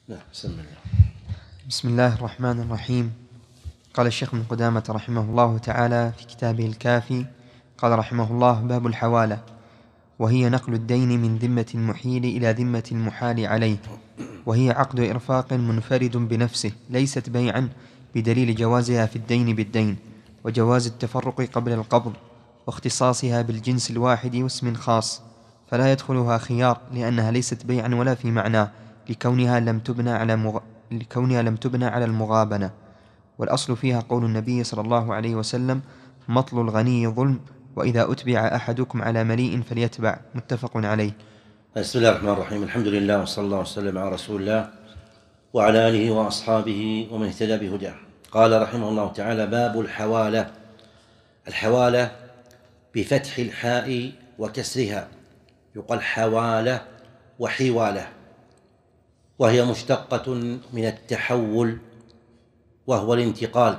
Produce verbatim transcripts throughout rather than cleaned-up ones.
نعم. بسم الله. بسم الله الرحمن الرحيم. قال الشيخ ابن قدامة رحمه الله تعالى في كتابه الكافي، قال رحمه الله: باب الحوالة، وهي نقل الدين من ذمة المحيل إلى ذمة المحال عليه، وهي عقد إرفاق منفرد بنفسه، ليست بيعا، بدليل جوازها في الدين بالدين، وجواز التفرق قبل القبض، واختصاصها بالجنس الواحد واسم خاص، فلا يدخلها خيار، لأنها ليست بيعا ولا في معناه، لكونها لم تبنى على مغ... لكونها لم تبنى على المغابنة. والأصل فيها قول النبي صلى الله عليه وسلم: مطل الغني ظلم، وإذا أتبع أحدكم على مليء فليتبع. متفق عليه. بسم الله الرحمن الرحيم. الحمد لله، وصلى الله وسلم على رسول الله وعلى آله وأصحابه ومن اهتدى بهداه. قال رحمه الله تعالى: باب الحوالة. الحوالة بفتح الحاء وكسرها، يقال حوالة وحوالة، وهي مشتقة من التحول، وهو الانتقال،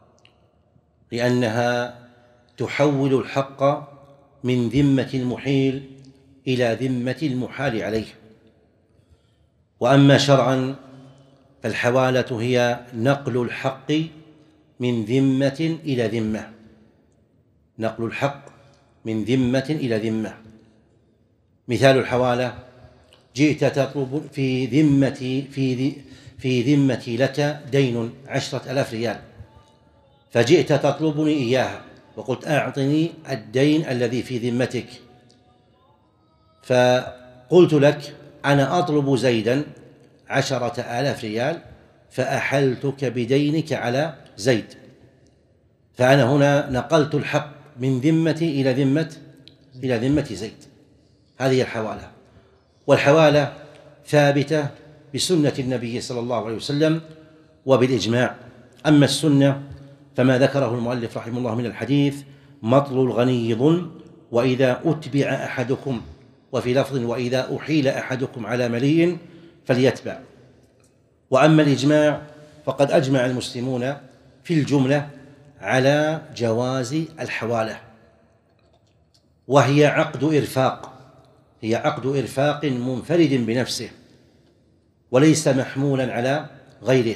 لأنها تحول الحق من ذمة المحيل إلى ذمة المحال عليه. وأما شرعا فالحوالة هي نقل الحق من ذمة إلى ذمة، نقل الحق من ذمة إلى ذمة. مثال الحوالة: جئت تطلب في ذمتي في في ذمتي لك دين عشرة آلاف ريال، فجئت تطلبني إياها وقلت: أعطني الدين الذي في ذمتك، فقلت لك: أنا أطلب زيدا عشرة آلاف ريال، فأحلتك بدينك على زيد. فأنا هنا نقلت الحق من ذمتي إلى ذمة إلى ذمة زيد. هذه الحوالة. والحوالة ثابتة بسنة النبي صلى الله عليه وسلم وبالإجماع. أما السنة فما ذكره المؤلف رحمه الله من الحديث: مطل الغني ظلم، وإذا أتبع أحدكم، وفي لفظ: وإذا أحيل أحدكم على مليء فليتبع. وأما الإجماع فقد أجمع المسلمون في الجملة على جواز الحوالة، وهي عقد إرفاق، هي عقد إرفاق منفرد بنفسه، وليس محمولا على غيره،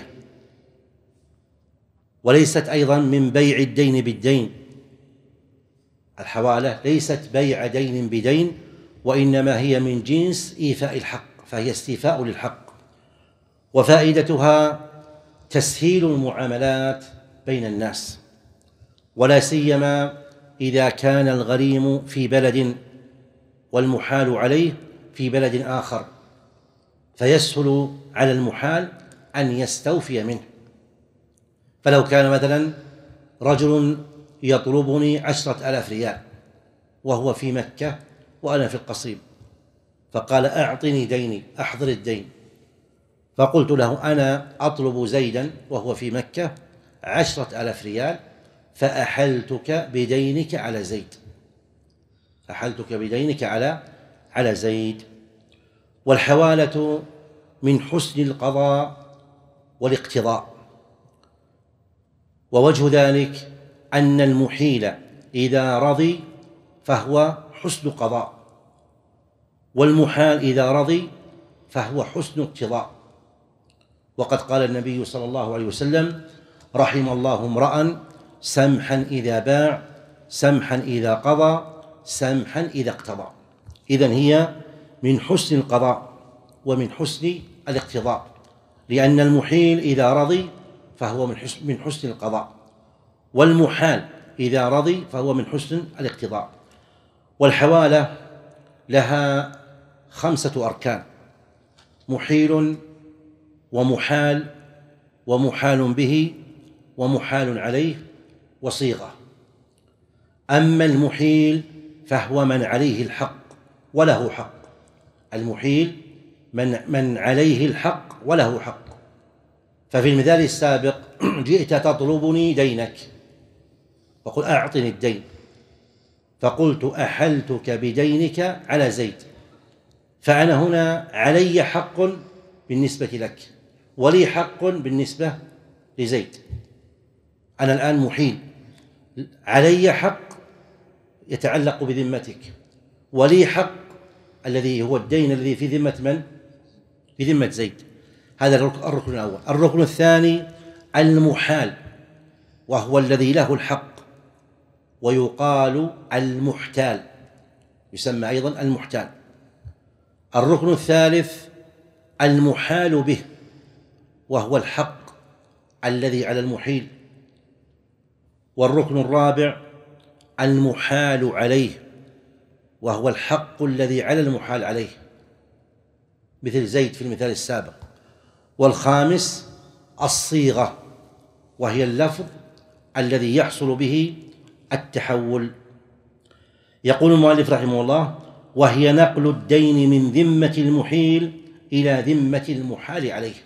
وليست أيضا من بيع الدين بالدين. الحوالة ليست بيع دين بدين، وإنما هي من جنس إيفاء الحق، فهي استيفاء للحق، وفائدتها تسهيل المعاملات بين الناس، ولا سيما إذا كان الغريم في بلد والمحال عليه في بلد آخر، فيسهل على المحال أن يستوفي منه. فلو كان مثلا رجل يطلبني عشرة آلاف ريال وهو في مكة وأنا في القصيم، فقال: أعطني ديني، أحضر الدين، فقلت له: أنا أطلب زيدا وهو في مكة عشرة آلاف ريال، فأحلتك بدينك على زيد، أحلتك بدينك على على زيد. والحوالة من حسن القضاء والاقتضاء، ووجه ذلك أن المحيل إذا رضي فهو حسن قضاء، والمحال إذا رضي فهو حسن اقتضاء. وقد قال النبي صلى الله عليه وسلم: رحم الله امرأ سمحا إذا باع، سمحا إذا قضى، سمحا إذا اقتضى. إذن هي من حسن القضاء ومن حسن الاقتضاء، لأن المحيل إذا رضي فهو من حسن, من حسن القضاء، والمحال إذا رضي فهو من حسن الاقتضاء. والحوالة لها خمسة أركان: محيل، ومحال، ومحال به، ومحال عليه، وصيغة. أما المحيل فهو من عليه الحق وله حق، المحيل من, من عليه الحق وله حق. ففي المثال السابق: جئت تطلبني دينك، فقل: أعطني الدين، فقلت: أحلتك بدينك على زيد، فأنا هنا علي حق بالنسبة لك، ولي حق بالنسبة لزيد. أنا الآن محيل، علي حق يتعلق بذمتك، ولي حق الذي هو الدين الذي في ذمة من؟ في ذمة زيد. هذا الركن الأول. الركن الثاني المحال، وهو الذي له الحق، ويقال المحتال، يسمى أيضا المحتال. الركن الثالث المحال به، وهو الحق الذي على المحيل. والركن الرابع المحال عليه، وهو الحق الذي على المحال عليه، مثل زيد في المثال السابق. والخامس الصيغة، وهي اللفظ الذي يحصل به التحول. يقول المؤلف رحمه الله: وهي نقل الدين من ذمة المحيل إلى ذمة المحال عليه.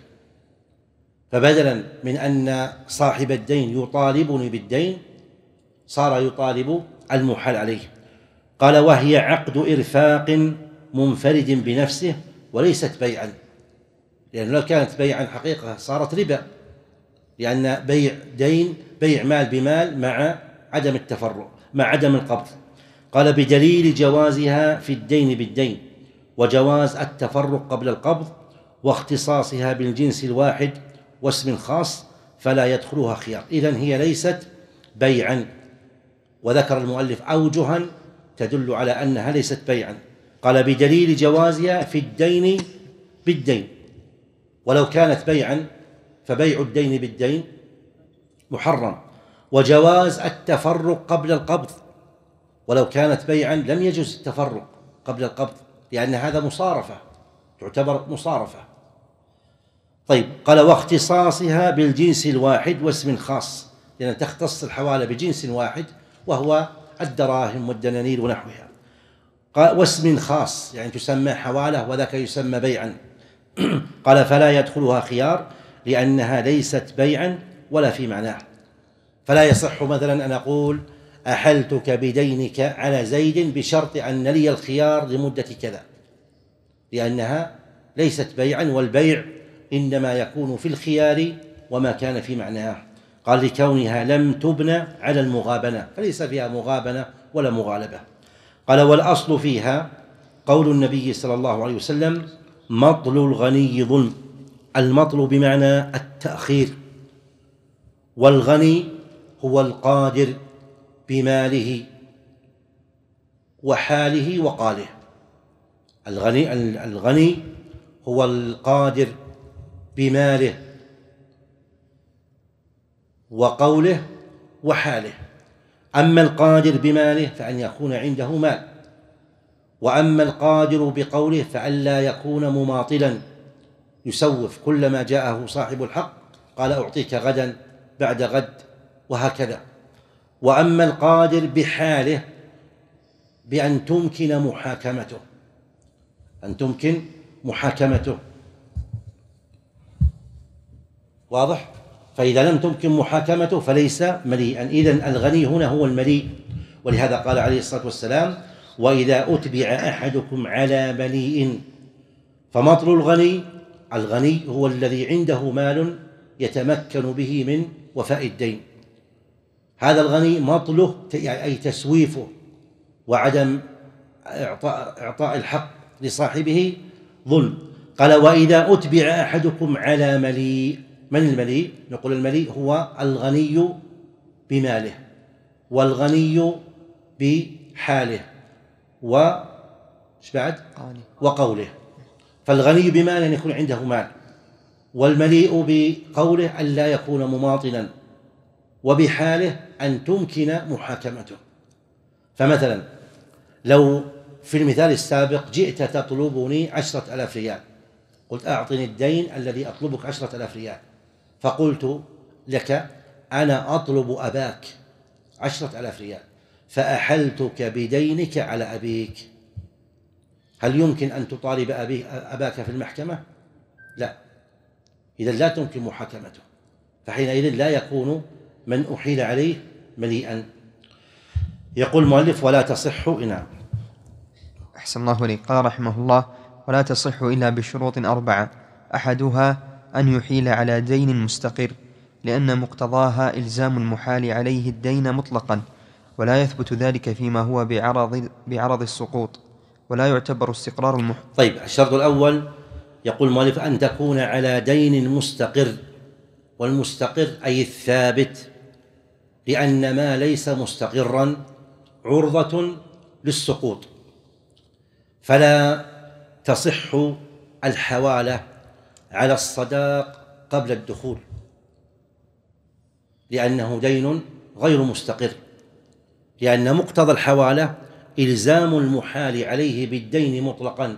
فبدلا من أن صاحب الدين يطالبني بالدين، صار يطالب المحال عليه. قال: وهي عقد إرفاق منفرد بنفسه وليست بيعا، لأن لو كانت بيعا حقيقة صارت ربا، لأن بيع دين بيع مال بمال مع عدم التفرق، مع عدم القبض. قال: بدليل جوازها في الدين بالدين، وجواز التفرق قبل القبض، واختصاصها بالجنس الواحد واسم خاص فلا يدخلها خيار. إذن هي ليست بيعا. وذكر المؤلف أوجها تدل على أنها ليست بيعا. قال: بدليل جوازها في الدين بالدين. ولو كانت بيعا فبيع الدين بالدين محرم. وجواز التفرق قبل القبض، ولو كانت بيعا لم يجوز التفرق قبل القبض، لأن هذا مصارفة، تعتبر مصارفة. طيب، قال: واختصاصها بالجنس الواحد واسم خاص، لأن تختص الحوالة بجنس واحد وهو الدراهم والدنانير ونحوها. قال: واسم خاص، يعني تسمى حوالة وذاك يسمى بيعا. قال: فلا يدخلها خيار، لأنها ليست بيعا ولا في معناه. فلا يصح مثلا أن أقول: أحلتك بدينك على زيد بشرط أن لي الخيار لمدة كذا، لأنها ليست بيعا، والبيع إنما يكون في الخيار وما كان في معناه. قال: لكونها لم تبنى على المغابنة، فليس فيها مغابنة ولا مغالبة. قال: والأصل فيها قول النبي صلى الله عليه وسلم: مطل الغني ظلم. المطل بمعنى التأخير، والغني هو القادر بماله وحاله وقاله. الغني الغني هو القادر بماله وقوله وحاله. أما القادر بماله فأن يكون عنده مال، وأما القادر بقوله فألا يكون مماطلا يسوف كلما جاءه صاحب الحق قال: أعطيك غدا بعد غد، وهكذا. وأما القادر بحاله بأن تمكن محاكمته، أن تمكن محاكمته. واضح؟ فإذا لم تمكن محاكمته فليس مليئا. إذن الغني هنا هو المليء، ولهذا قال عليه الصلاة والسلام: وإذا أتبع أحدكم على مليء. فمطل الغني، الغني هو الذي عنده مال يتمكن به من وفاء الدين. هذا الغني مطله أي تسويفه وعدم إعطاء, إعطاء الحق لصاحبه ظلم. قال: وإذا أتبع أحدكم على مليء. من المليء؟ نقول المليء هو الغني بماله، والغني بحاله، وش بعد؟ وقوله. فالغني بماله أن يكون عنده مال، والمليء بقوله أن لا يكون مماطلا، وبحاله أن تمكن محاكمته. فمثلا لو في المثال السابق جئت تطلبني عشرة ألاف ريال، قلت: أعطني الدين الذي أطلبك عشرة ألاف ريال، فقلت لك: أنا أطلب أباك عشرة ألاف ريال، فأحلتك بدينك على أبيك. هل يمكن أن تطالب أباك في المحكمة؟ لا، إذا لا تمكن محاكمته، فحينئذ لا يكون من أحيل عليه مليئا. يقول المؤلف: ولا تصح. نعم. أحسن الله إليك. قال رحمه الله: ولا تصح إلا بشروط أربعة، أحدها أن يحيل على دين مستقر، لأن مقتضاها إلزام المحال عليه الدين مطلقا، ولا يثبت ذلك فيما هو بعرض, بعرض السقوط، ولا يعتبر استقرار المحال. طيب، الشرط الأول يقول المؤلف أن تكون على دين مستقر، والمستقر أي الثابت، لأن ما ليس مستقرا عرضة للسقوط، فلا تصح الحوالة على الصداق قبل الدخول، لأنه دين غير مستقر، لأن مقتضى الحوالة إلزام المحال عليه بالدين مطلقا،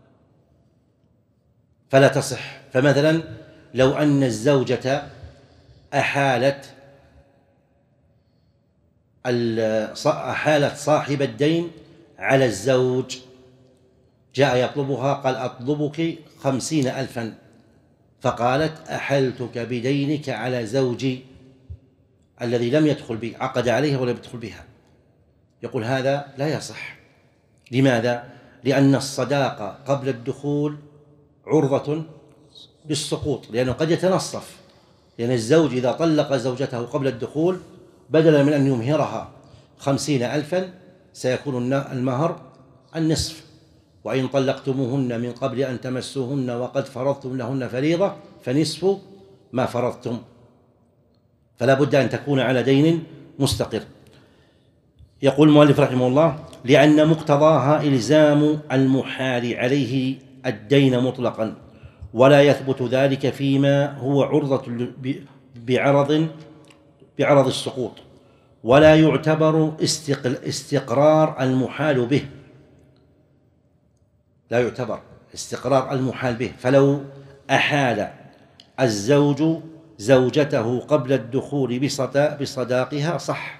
فلا تصح. فمثلا لو أن الزوجة أحالت أحالت صاحب الدين على الزوج، جاء يطلبها قال أطلبك خمسين ألفا، فقالت أحلتك بدينك على زوجي الذي لم يدخل بي، عقد عليها ولم يدخل بها، يقول هذا لا يصح. لماذا؟ لأن الصداقة قبل الدخول عرضة للسقوط، لأنه قد يتنصف، لأن الزوج إذا طلق زوجته قبل الدخول بدلا من أن يمهرها خمسين ألفا سيكون المهر النصف، وإن طلقتموهن من قبل أن تمسوهن وقد فرضتم لهن فريضة فنصف ما فرضتم، فلا بد أن تكون على دين مستقر. يقول المؤلف رحمه الله: لأن مقتضاها إلزام المحال عليه الدين مطلقا، ولا يثبت ذلك فيما هو عرضة بعرض بعرض السقوط، ولا يعتبر استقرار المحال به، لا يعتبر استقرار المحال به. فلو أحال الزوج زوجته قبل الدخول بصداقها صح.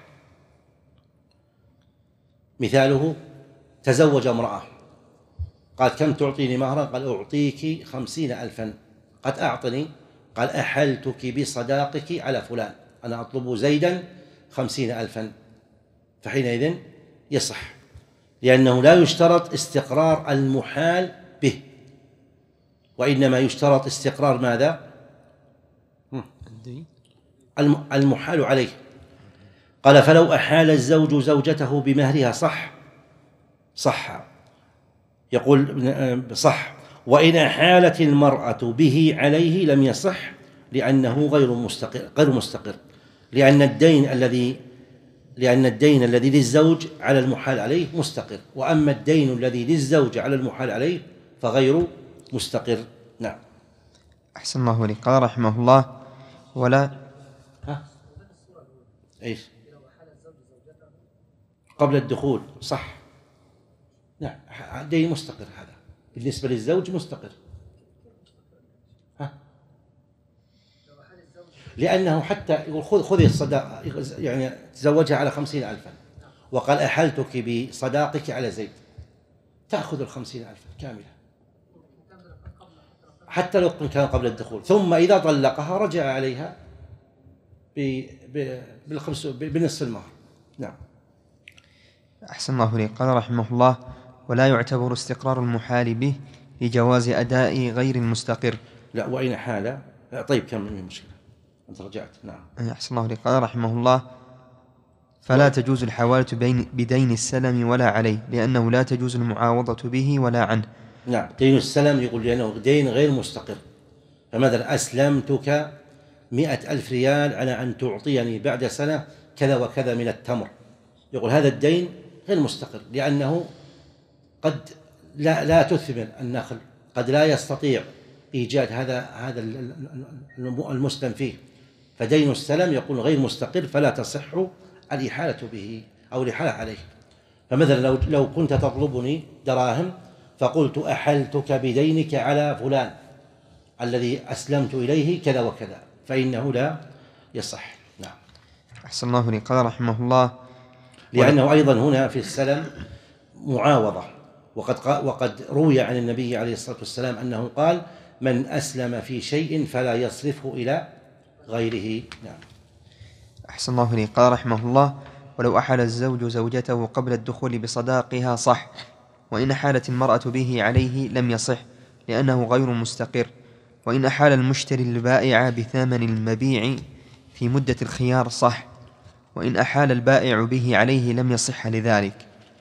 مثاله: تزوج امرأة، قال كم تعطيني مهرا؟ قال أعطيك خمسين ألفا. قد أعطني، قال أحلتك بصداقك على فلان، أنا أطلب زيدا خمسين ألفا، فحينئذ يصح، لأنه لا يشترط استقرار المحال به، وإنما يشترط استقرار ماذا؟ المحال عليه. قال: فلو أحال الزوج زوجته بمهرها صح صح يقول صح، وإن أحالت المرأة به عليه لم يصح، لأنه غير مستقر غير مستقر لأن الدين الذي لأن الدين الذي للزوج على المحال عليه مستقر، وأما الدين الذي للزوج على المحال عليه فغير مستقر. نعم. أحسن الله إليك. قال رحمه الله: ولا ها إيش قبل الدخول صح. نعم، دين مستقر، هذا بالنسبة للزوج مستقر. ها؟ لأنه حتى يقول خذ خذي الصداقة، يعني تزوجها على خمسين ألفا وقال أحلتك بصداقك على زيد، تأخذ الخمسين ألفا كاملة حتى لو كان قبل الدخول، ثم إذا طلقها رجع عليها بالخمس بنصف المهر. نعم. أحسن الله إليك. قال رحمه الله: ولا يعتبر استقرار المحال به لجواز أداء غير المستقر. لا، وإن حال. طيب كم من مشكلة أنت رجعت. نعم. أحسن الله إليك. قال رحمه الله: فلا تجوز الحوالة بدين السلم ولا عليه، لأنه لا تجوز المعاوضة به ولا عنه. نعم، دين السلم يقول لأنه دين غير مستقر، فمثلا أسلمتك مئة ألف ريال على أن تعطيني بعد سنة كذا وكذا من التمر، يقول هذا الدين غير مستقر، لأنه قد لا, لا تثمر النخل، قد لا يستطيع إيجاد هذا هذا المسلم فيه، فدين السلم يقول غير مستقر، فلا تصح الإحالة به أو الإحالة عليه. فمثلا لو لو كنت تطلبني دراهم فقلت أحلتك بدينك على فلان الذي أسلمت إليه كذا وكذا، فإنه لا يصح. نعم. أحسن الله إليك. قال رحمه الله: لأنه أيضا هنا في السلم معاوضة، وقد وقد روي عن النبي عليه الصلاة والسلام أنه قال: من أسلم في شيء فلا يصرفه إلى غيره. نعم. أحسن الله إليك. قال رحمه الله: ولو أحال الزوج زوجته قبل الدخول بصداقها صح، وإن أحالت المرأة به عليه لم يصح، لأنه غير مستقر. وإن أحال المشتري البائع بثمن المبيع في مدة الخيار صح، وإن أحال البائع به عليه لم يصح لذلك.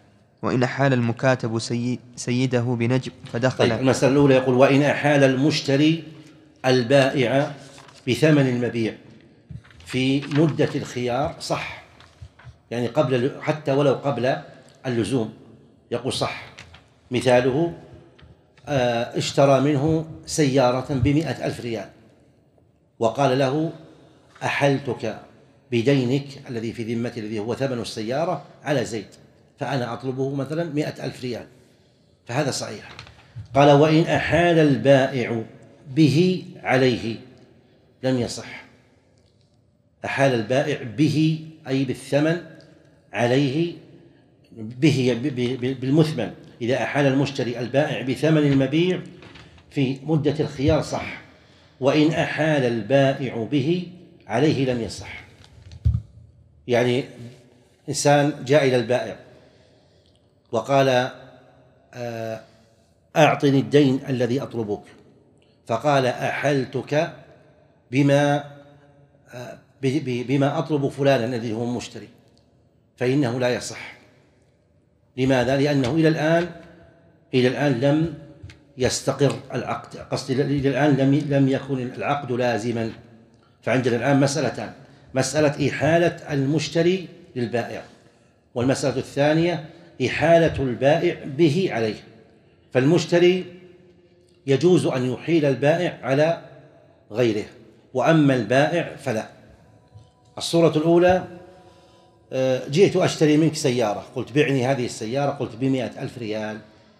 وإن أحال المكاتب سي سيده بنجم فدخل. طيب، المسألة الأولى يقول وإن أحال المشتري البائع بثمن المبيع في مدة الخيار صح، يعني قبل حتى ولو قبل اللزوم يقول صح. مثاله اشترى منه سيارة بمئة ألف ريال وقال له أحلتك بدينك الذي في ذمتي الذي هو ثمن السيارة على زيد، فأنا أطلبه مثلا مئة ألف ريال، فهذا صحيح. قال وإن أحال البائع به عليه لم يصح. أحال البائع به أي بالثمن عليه، به بالمثمن. إذا أحال المشتري البائع بثمن المبيع في مدة الخيار صح، وإن أحال البائع به عليه لم يصح. يعني إنسان جاء إلى البائع وقال أعطني الدين الذي أطلبك، فقال أحلتك بما بما أطلب فلانا الذي هو مشتري، فإنه لا يصح. لماذا؟ لأنه إلى الآن إلى الآن لم يستقر العقد، قصدي إلى الآن لم لم يكن العقد لازما. فعندنا الآن مسألتان: مسألة إحالة المشتري للبائع، والمسألة الثانية إحالة البائع به عليه. فالمشتري يجوز أن يحيل البائع على غيره، وأما البائع فلا. الصورة الأولى جئت أشتري منك سيارة، قلت بعني هذه السيارة، قلت بمئة ألف ريال،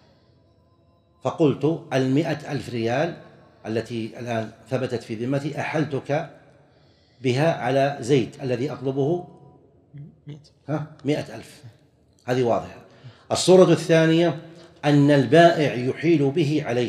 فقلت المئة ألف ريال التي الآن ثبتت في ذمتي أحلتك بها على زيد الذي أطلبه ها مئة ألف. هذه واضحة. الصورة الثانية أن البائع يحيل به عليه.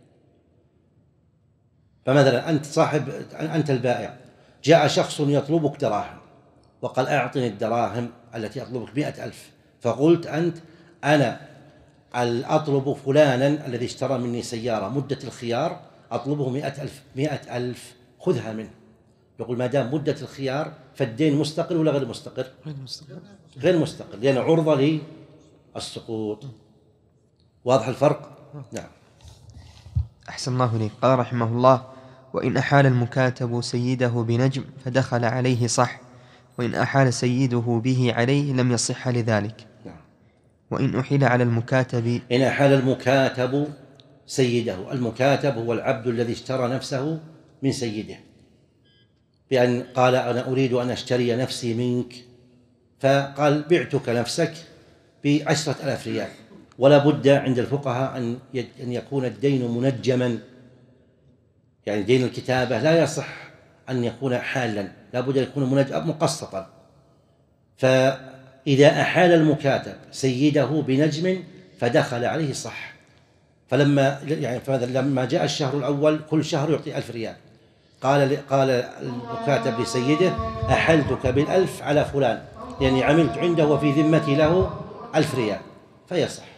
فمثلا أنت صاحب أنت البائع، جاء شخص يطلبك دراهم وقال أعطني الدراهم التي أطلبك مئة ألف، فقلت أنت أنا أطلب فلانا الذي اشترى مني سيارة مدة الخيار أطلبه مئة ألف مئة ألف خذها منه. يقول ما دام مدة الخيار فالدين مستقر ولا غير مستقر؟ غير مستقر، غير مستقر لأنه عرضة للسقوط. واضح الفرق؟ نعم. أحسن الله إليك. قال رحمه الله: وإن أحال المكاتب سيده بنجم فدخل عليه صح، وإن أحال سيده به عليه لم يصح لذلك. نعم. وإن أحيل على المكاتب، إن أحال المكاتب سيده، المكاتب هو العبد الذي اشترى نفسه من سيده، بأن قال أنا أريد أن أشتري نفسي منك، فقال بعتك نفسك بعشرة آلاف ريال، ولا بد عند الفقهاء أن أن يكون الدين منجما، يعني دين الكتابة لا يصح أن يكون حالا، لا بد أن يكون مقسطا. فإذا أحال المكاتب سيده بنجم فدخل عليه صح. فلما يعني فمثلا لما جاء الشهر الأول كل شهر يعطي ألف ريال، قال قال المكاتب لسيده أحلتك بالألف على فلان، يعني عملت عنده وفي ذمتي له ألف ريال، فيصح.